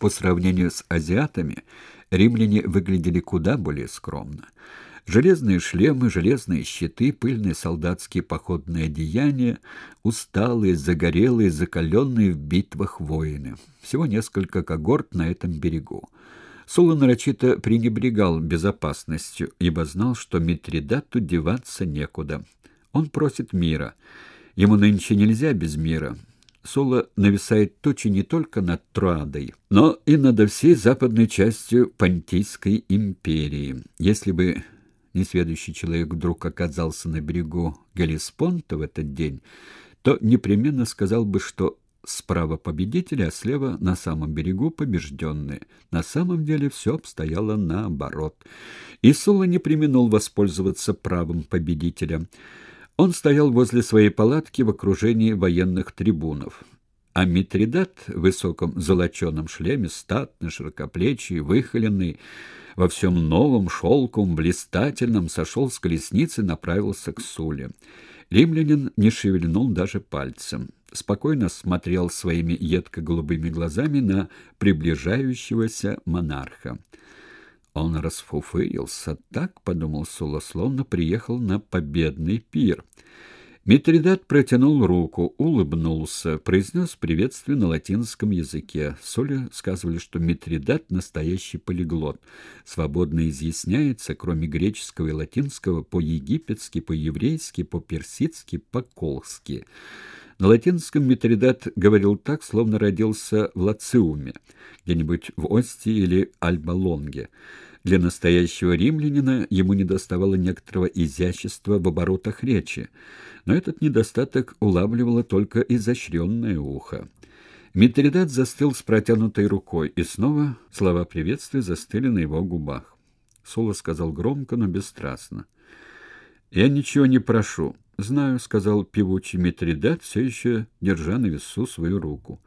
по сравнению с азиатами римляне выглядели куда более скромно. Железные шлемы, железные щиты, пыльные солдатские походные одеяния, усталые, загорелые, закаленные в битвах воины. Всего несколько когорт на этом берегу. Сула нарочито пренебрегал безопасностью, ибо знал, что Митридату деваться некуда. Он просит мира. Ему нынче нельзя без мира. Сула нависает тучи не только над Троадой, но и над всей западной частью Понтийской империи. Если бы несведущий человек вдруг оказался на берегу Геллеспонта в этот день, то непременно сказал бы, что справа победители, а слева на самом берегу побежденные. На самом деле все обстояло наоборот. И Сула не преминул воспользоваться правом победителя. Он стоял возле своей палатки в окружении военных трибунов. А Митридат в высоком золоченом шлеме, статный, широкоплечий, выхоленный, во всем новом, шелковом, блистательном, сошел с колесницы и направился к Суле. Римлянин не шевельнул даже пальцем. Спокойно смотрел своими едко-голубыми глазами на приближающегося монарха. Он расфуфырился, так, подумал Сула, словно приехал на победный пир. Митридат протянул руку, улыбнулся, произнес приветствие на латинском языке. Суле сказывали, что Митридат — настоящий полиглот. Свободно изъясняется, кроме греческого и латинского, по-египетски, по-еврейски, по-персидски, по-колски. На латинском Митридат говорил так, словно родился в Лациуме, где-нибудь в Ости или Альба-Лонге. Для настоящего римлянина ему недоставало некоторого изящества в оборотах речи, но этот недостаток улавливало только изощренное ухо. Митридат застыл с протянутой рукой, и снова слова приветствия застыли на его губах. Сула сказал громко, но бесстрастно: «Я ничего не прошу». «Знаю», — сказал певучий Митридат, все еще держа на весу свою руку.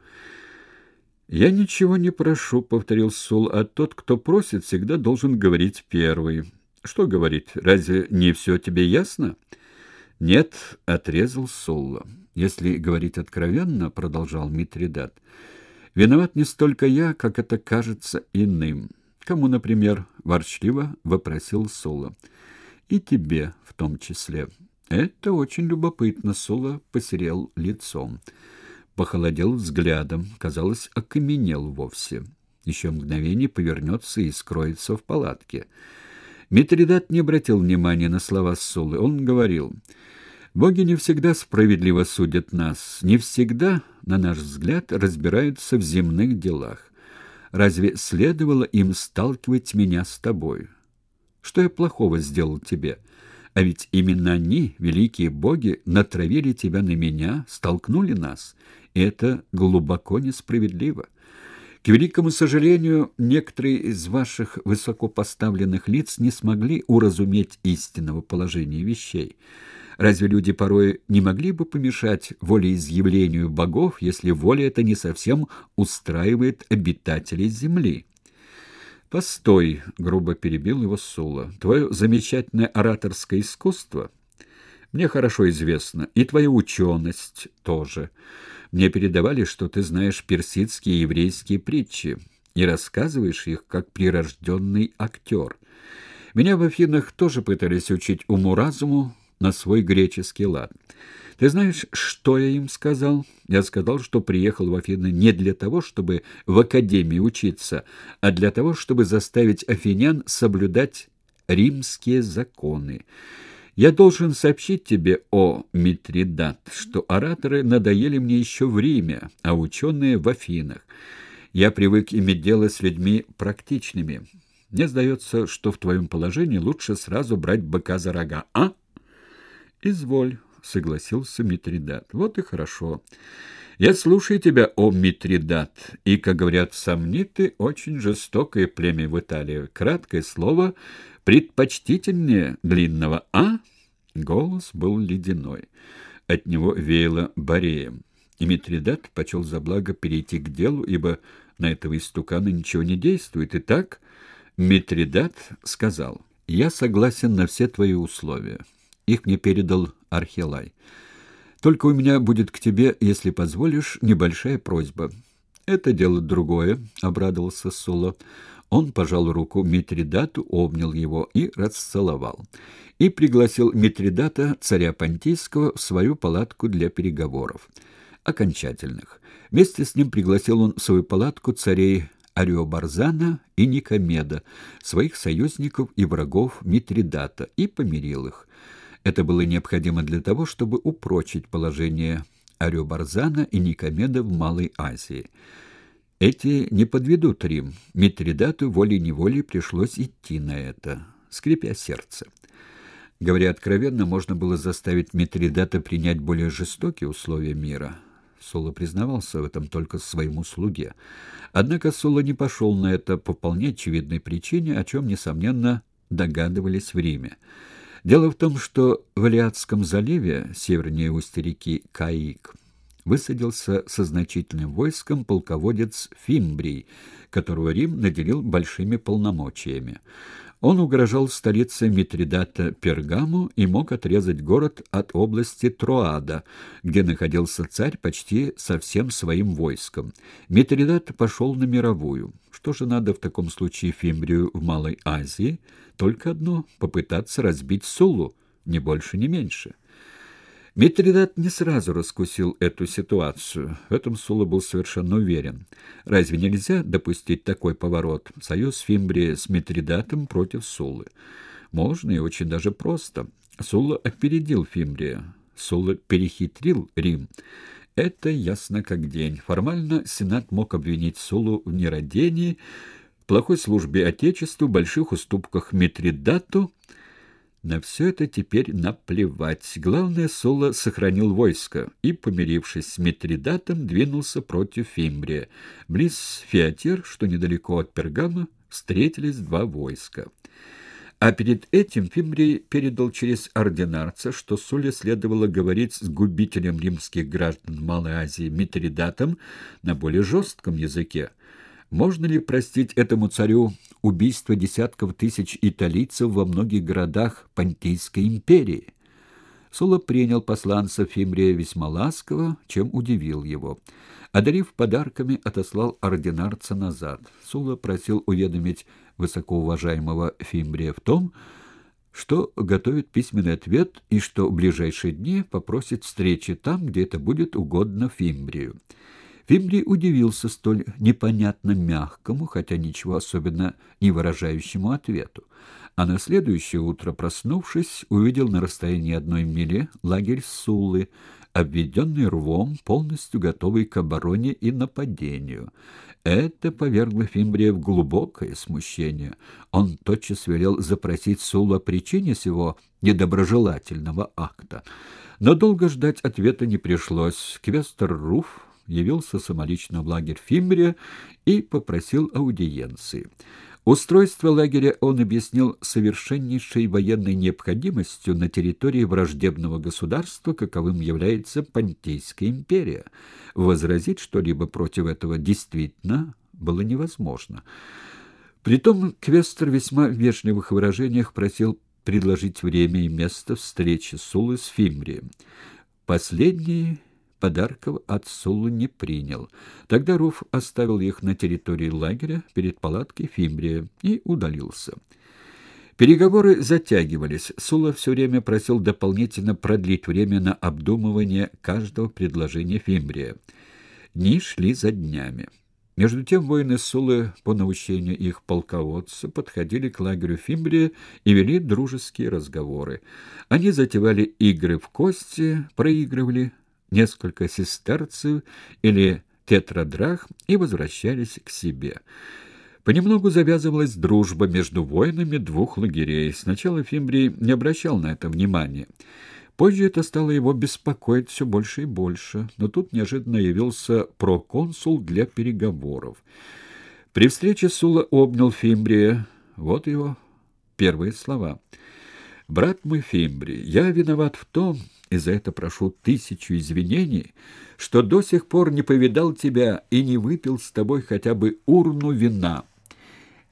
«Я ничего не прошу», — повторил Сул, — «а тот, кто просит, всегда должен говорить первый». «Что говорить? Разве не все тебе ясно?» «Нет», — отрезал Сулла. «Если говорить откровенно, — продолжал Митридат, — виноват не столько я, как это кажется иным». «Кому, например?» — ворчливо вопросил Сулла. «И тебе в том числе». «Это очень любопытно», — Сула посерел лицом. Похолодел взглядом, казалось, окаменел вовсе. Еще мгновение повернется и скроется в палатке. Митридат не обратил внимания на слова Суллы. Он говорил: «Боги не всегда справедливо судят нас, не всегда, на наш взгляд, разбираются в земных делах. Разве следовало им сталкивать меня с тобой? Что я плохого сделал тебе? А ведь именно они, великие боги, натравили тебя на меня, столкнули нас, и это глубоко несправедливо. К великому сожалению, некоторые из ваших высокопоставленных лиц не смогли уразуметь истинного положения вещей. Разве люди порой не могли бы помешать волеизъявлению богов, если воля эта не совсем устраивает обитателей земли?» «Постой», — грубо перебил его Сула, — «твое замечательное ораторское искусство мне хорошо известно, и твоя ученость тоже. Мне передавали, что ты знаешь персидские и еврейские притчи и рассказываешь их как прирожденный актер. Меня в Афинах тоже пытались учить уму-разуму на свой греческий лад. Ты знаешь, что я им сказал? Я сказал, что приехал в Афины не для того, чтобы в академии учиться, а для того, чтобы заставить афинян соблюдать римские законы. Я должен сообщить тебе, о Митридат, что ораторы надоели мне еще в Риме, а ученые в Афинах. Я привык иметь дело с людьми практичными. Мне сдается, что в твоем положении лучше сразу брать быка за рога, а?» «Изволь», — согласился Митридат. «Вот и хорошо. Я слушаю тебя, о Митридат, и, как говорят сомниты, очень жестокое племя в Италии. Краткое слово предпочтительнее длинного, а?» Голос был ледяной. От него веяло бореем. И Митридат почел за благо перейти к делу, ибо на этого истукана ничего не действует. Итак, Митридат сказал: «Я согласен на все твои условия. Их мне передал Архилай. Только у меня будет к тебе, если позволишь, небольшая просьба. «Это дело другое», — обрадовался Сула. Он пожал руку Митридату, обнял его и расцеловал. И пригласил Митридата, царя Понтийского, в свою палатку для переговоров. Окончательных. Вместе с ним пригласил он в свою палатку царей Ариобарзана и Никомеда, своих союзников и врагов Митридата, и помирил их. Это было необходимо для того, чтобы упрочить положение Ариобарзана и Никомеда в Малой Азии. Эти не подведут Рим. Митридату волей-неволей пришлось идти на это, скрипя сердце. Говоря откровенно, можно было заставить Митридата принять более жестокие условия мира. Сула признавался в этом только своему слуге. Однако Сула не пошел на это по вполне очевидной причине, о чем, несомненно, догадывались в Риме. Дело в том, что в Алиатском заливе, севернее устья реки Каик, высадился со значительным войском полководец Фимбрий, которого Рим наделил большими полномочиями. Он угрожал столице Митридата Пергаму и мог отрезать город от области Троада, где находился царь почти со всем своим войском. Митридат пошел на мировую. Что же надо в таком случае Фимбрию в Малой Азии? Только одно — попытаться разбить Суллу, ни больше, ни меньше. Митридат не сразу раскусил эту ситуацию. В этом Сула был совершенно уверен. Разве нельзя допустить такой поворот? Союз Фимбрия с Митридатом против Суллы. Можно и очень даже просто. Сула опередил Фимбрия. Сула перехитрил Рим. Это ясно как день. Формально Сенат мог обвинить Суллу в нерадении, плохой службе Отечеству, больших уступках Митридату. На все это теперь наплевать. Главное, Сула сохранил войско и, помирившись с Митридатом, двинулся против Фимбрия. Близ Фиатир, что недалеко от Пергама, встретились два войска. А перед этим Фимбрий передал через ординарца, что Сулле следовало говорить с губителем римских граждан Малой Азии Митридатом на более жестком языке. Можно ли простить этому царю убийство десятков тысяч италийцев во многих городах Понтийской империи? Сула принял посланца Фимбрия весьма ласково, чем удивил его. Одарив подарками, отослал ординарца назад. Сула просил уведомить высокоуважаемого Фимбрия в том, что готовит письменный ответ и что в ближайшие дни попросит встречи там, где это будет угодно Фимбрию. Фимбрий удивился столь непонятно мягкому, хотя ничего особенно не выражающему ответу. А на следующее утро, проснувшись, увидел на расстоянии 1 мили лагерь Суллы, обведенный рвом, полностью готовый к обороне и нападению. Это повергло Фимбрия в глубокое смущение. Он тотчас велел запросить Суллу о причине сего недоброжелательного акта. Но долго ждать ответа не пришлось. Квестор Руф явился самолично в лагерь Фимбрия и попросил аудиенции. Устройство лагеря он объяснил совершеннейшей военной необходимостью на территории враждебного государства, каковым является Понтийская империя. Возразить что-либо против этого действительно было невозможно. Притом квестор в весьма вежливых выражениях просил предложить время и место встречи Суллы с Фимбрием. Последний подарков от Суллы не принял. Тогда Руф оставил их на территории лагеря перед палаткой Фимбрия и удалился. Переговоры затягивались. Сула все время просил дополнительно продлить время на обдумывание каждого предложения Фимбрия. Дни шли за днями. Между тем воины Суллы, по наущению их полководца, подходили к лагерю Фимбрия и вели дружеские разговоры. Они затевали игры в кости, проигрывали несколько сестерцев или тетрадрах и возвращались к себе. Понемногу завязывалась дружба между воинами двух лагерей. Сначала Фимбрий не обращал на это внимания. Позже это стало его беспокоить все больше и больше, но тут неожиданно явился проконсул для переговоров. При встрече Сула обнял Фимбрия. Вот его первые слова. «Брат мой Фимбрий, я виноват в том, и за это прошу 1000 извинений, что до сих пор не повидал тебя и не выпил с тобой хотя бы урну вина. Я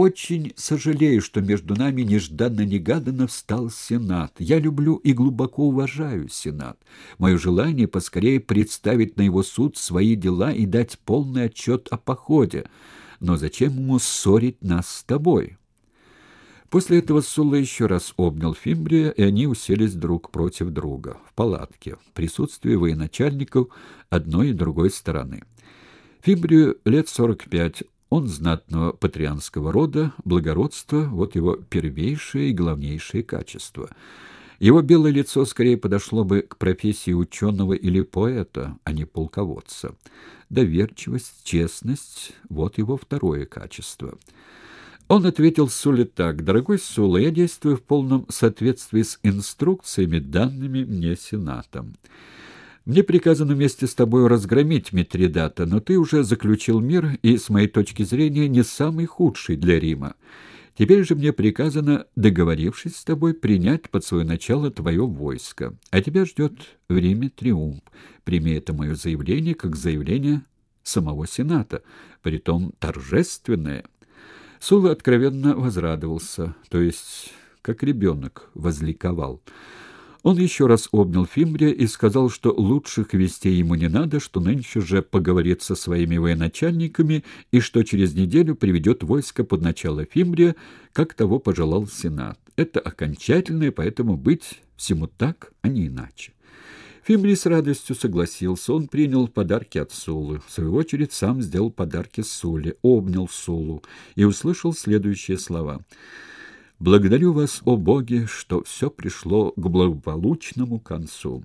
очень сожалею, что между нами нежданно-негаданно встал Сенат. Я люблю и глубоко уважаю Сенат. Мое желание поскорее представить на его суд свои дела и дать полный отчет о походе. Но зачем ему ссорить нас с тобой?» После этого Сулла еще раз обнял Фимбрия, и они уселись друг против друга в палатке, в присутствии военачальников одной и другой стороны. Фимбрию лет 45, он знатного патрианского рода, благородство — вот его первейшее и главнейшее качество. Его белое лицо скорее подошло бы к профессии ученого или поэта, а не полководца. Доверчивость, честность — вот его второе качество. Он ответил Суле так: «Дорогой Сула, я действую в полном соответствии с инструкциями, данными мне Сенатом. Мне приказано вместе с тобой разгромить Митридата, но ты уже заключил мир и, с моей точки зрения, не самый худший для Рима. Теперь же мне приказано, договорившись с тобой, принять под свое начало твое войско. А тебя ждет в Риме триумф. Прими это мое заявление как заявление самого Сената, притом торжественное». Сула откровенно возрадовался, то есть, как ребенок, возликовал. Он еще раз обнял Фимбрия и сказал, что лучших вестей ему не надо, что нынче же поговорит со своими военачальниками и что через неделю приведет войско под начало Фимбрия, как того пожелал Сенат. Это окончательное, поэтому быть всему так, а не иначе. Фимбрий с радостью согласился. Он принял подарки от Суллы. В свою очередь сам сделал подарки Сулле, обнял Суллу и услышал следующие слова: «Благодарю вас, о боги, что все пришло к благополучному концу».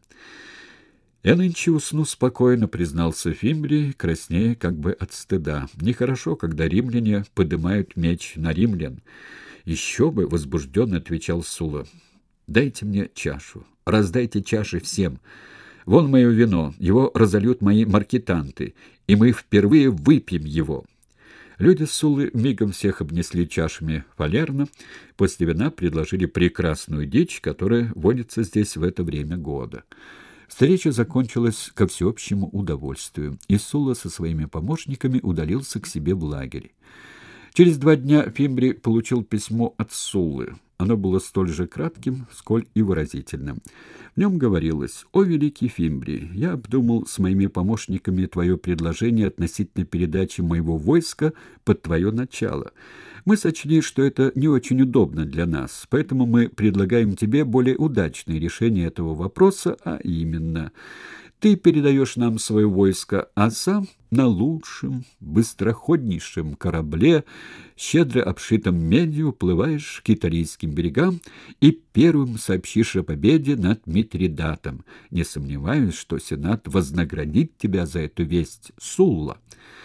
«Я нынче усну спокойно», — признался Фимбрий, краснея как бы от стыда. «Нехорошо, когда римляне поднимают меч на римлян». «Еще бы», — возбужденно отвечал Сула. «Дайте мне чашу, раздайте чаши всем. Вон мое вино, его разольют мои маркетанты, и мы впервые выпьем его». Люди Суллы мигом всех обнесли чашами фалерно, после вина предложили прекрасную дичь, которая водится здесь в это время года. Встреча закончилась ко всеобщему удовольствию, и Сулла со своими помощниками удалился к себе в лагерь. Через 2 дня Фимбрий получил письмо от Суллы. Оно было столь же кратким, сколь и выразительным. В нем говорилось: «О великий Фимбрий, я обдумал с моими помощниками твое предложение относительно передачи моего войска под твое начало. Мы сочли, что это не очень удобно для нас, поэтому мы предлагаем тебе более удачное решение этого вопроса, а именно: ты передаешь нам свое войско, а сам на лучшем, быстроходнейшем корабле, щедро обшитом медью, уплываешь к италийским берегам и первым сообщишь о победе над Митридатом. Не сомневаюсь, что Сенат вознаградит тебя за эту весть, Сулла».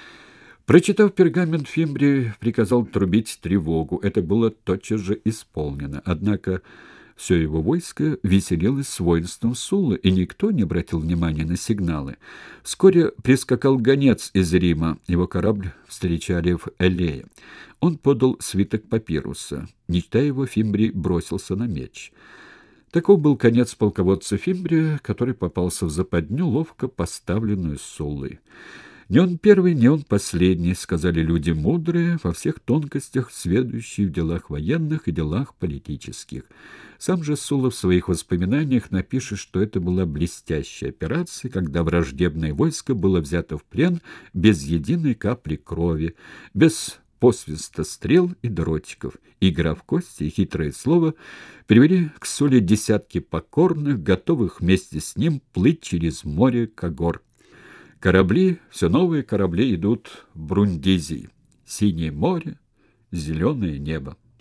Прочитав пергамент, Фимбрий приказал трубить тревогу. Это было тотчас же исполнено. Однако все его войско веселилось с воинством Суллы, и никто не обратил внимания на сигналы. Вскоре прискакал гонец из Рима. Его корабль встречали в Элее. Он подал свиток папируса. Не читая его, Фимбрий бросился на меч. Таков был конец полководца Фимбрия, который попался в западню, ловко поставленную Суллой. «Не он первый, не он последний», — сказали люди мудрые, во всех тонкостях сведущие в делах военных и делах политических. Сам же Сулла в своих воспоминаниях напишет, что это была блестящая операция, когда враждебное войско было взято в плен без единой капли крови, без посвиста стрел и дротиков. Игра в кости и хитрое слово привели к Сулле десятки покорных, готовых вместе с ним плыть через море Когор. Корабли, все новые корабли идут в Брундизий. Синее море, зеленое небо.